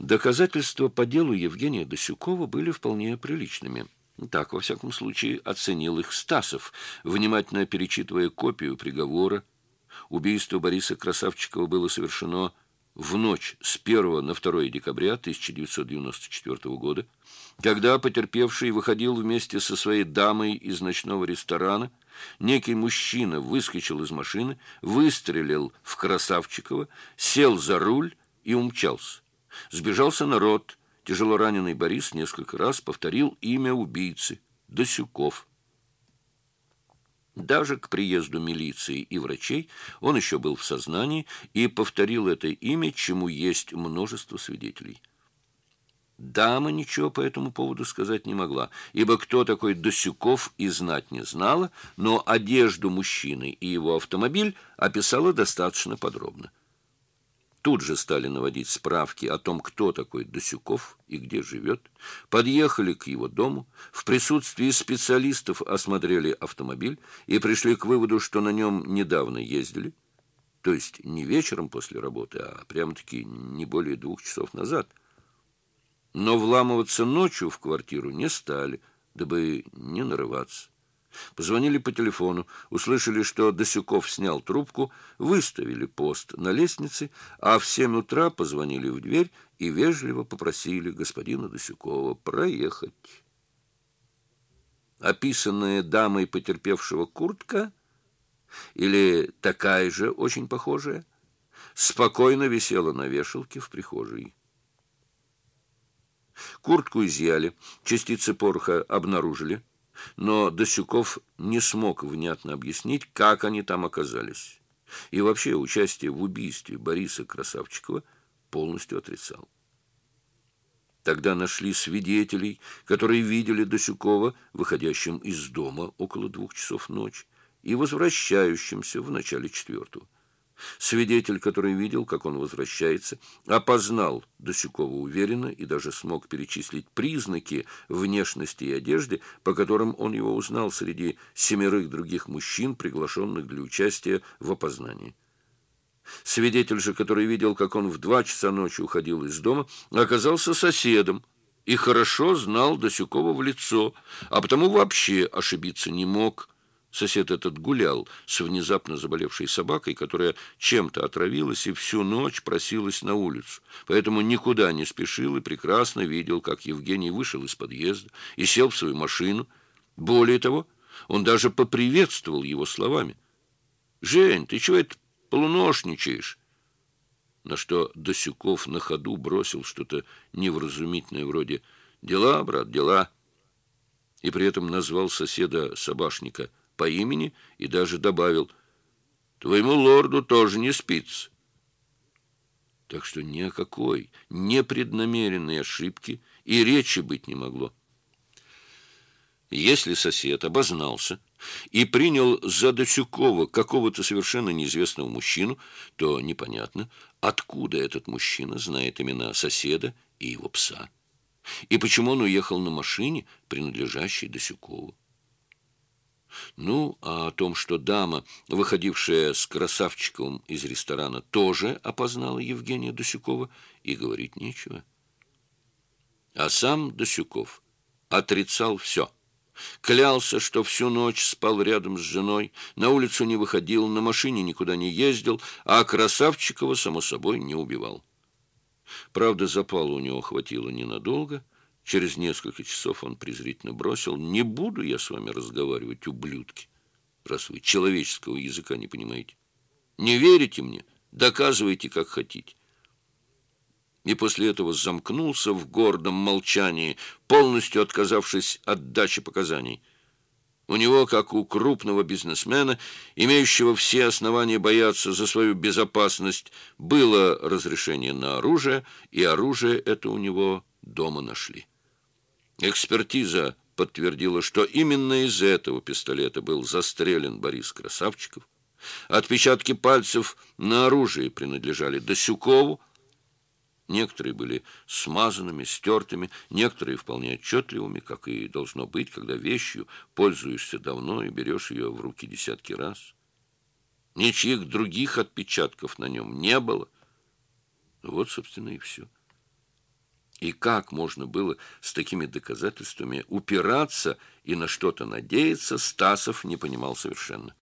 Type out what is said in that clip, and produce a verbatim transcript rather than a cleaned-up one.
Доказательства по делу Евгения Досюкова были вполне приличными. Так, во всяком случае, оценил их Стасов, внимательно перечитывая копию приговора. Убийство Бориса Красавчикова было совершено в ночь с первого на второе декабря тысяча девятьсот девяносто четвёртого года, когда потерпевший выходил вместе со своей дамой из ночного ресторана. Некий мужчина выскочил из машины, выстрелил в Красавчикова, сел за руль и умчался. Сбежался народ. Тяжело раненый Борис несколько раз повторил имя убийцы – Досюков. Даже к приезду милиции и врачей он еще был в сознании и повторил это имя, чему есть множество свидетелей. Дама ничего по этому поводу сказать не могла, ибо кто такой Досюков и знать не знала, но одежду мужчины и его автомобиль описала достаточно подробно. Тут же стали наводить справки о том, кто такой Досюков и где живет. Подъехали к его дому, в присутствии специалистов осмотрели автомобиль и пришли к выводу, что на нем недавно ездили, то есть не вечером после работы, а прямо-таки не более двух часов назад. Но вламываться ночью в квартиру не стали, дабы не нарываться. Позвонили по телефону, услышали, что Досюков снял трубку, выставили пост на лестнице, а в семь утра позвонили в дверь и вежливо попросили господина Досюкова проехать. Описанная дамой потерпевшего куртка, или такая же, очень похожая, спокойно висела на вешалке в прихожей. Куртку изъяли, частицы пороха обнаружили, но Досюков не смог внятно объяснить, как они там оказались. И вообще участие в убийстве Бориса Красавчикова полностью отрицал. Тогда нашли свидетелей, которые видели Досюкова выходящим из дома около двух часов ночи и возвращающимся в начале четвертого. Свидетель, который видел, как он возвращается, опознал Досюкова уверенно и даже смог перечислить признаки внешности и одежды, по которым он его узнал среди семерых других мужчин, приглашенных для участия в опознании. Свидетель же, который видел, как он в два часа ночи уходил из дома, оказался соседом и хорошо знал Досюкова в лицо, а потому вообще ошибиться не мог. Сосед этот гулял с внезапно заболевшей собакой, которая чем-то отравилась и всю ночь просилась на улицу. Поэтому никуда не спешил и прекрасно видел, как Евгений вышел из подъезда и сел в свою машину. Более того, он даже поприветствовал его словами: «Жень, ты чего это полуношничаешь?» На что Досюков на ходу бросил что-то невразумительное вроде «Дела, брат, дела». И при этом назвал соседа собашника по имени и даже добавил: «Твоему лорду тоже не спится». Так что ни о какой непреднамеренной ошибки и речи быть не могло. Если сосед обознался и принял за Досюкова какого-то совершенно неизвестного мужчину, то непонятно, откуда этот мужчина знает имена соседа и его пса, и почему он уехал на машине, принадлежащей Досюкову. Ну, а о том, что дама, выходившая с Красавчиковым из ресторана, тоже опознала Евгения Досюкова, и говорить нечего. А сам Досюков отрицал все. Клялся, что всю ночь спал рядом с женой, на улицу не выходил, на машине никуда не ездил, а Красавчикова, само собой, не убивал. Правда, запала у него хватило ненадолго. Через несколько часов он презрительно бросил: «Не буду я с вами разговаривать, ублюдки, раз вы человеческого языка не понимаете. Не верите мне? Доказывайте, как хотите». И после этого замкнулся в гордом молчании, полностью отказавшись от дачи показаний. У него, как у крупного бизнесмена, имеющего все основания бояться за свою безопасность, было разрешение на оружие, и оружие это у него дома нашли. Экспертиза подтвердила, что именно из этого пистолета был застрелен Борис Красавчиков. Отпечатки пальцев на оружии принадлежали Досюкову. Некоторые были смазанными, стертыми, некоторые вполне отчетливыми, как и должно быть, когда вещью пользуешься давно и берешь ее в руки десятки раз. Ничьих других отпечатков на нем не было. Вот, собственно, и все. И как можно было с такими доказательствами упираться и на что-то надеяться, Стасов не понимал совершенно.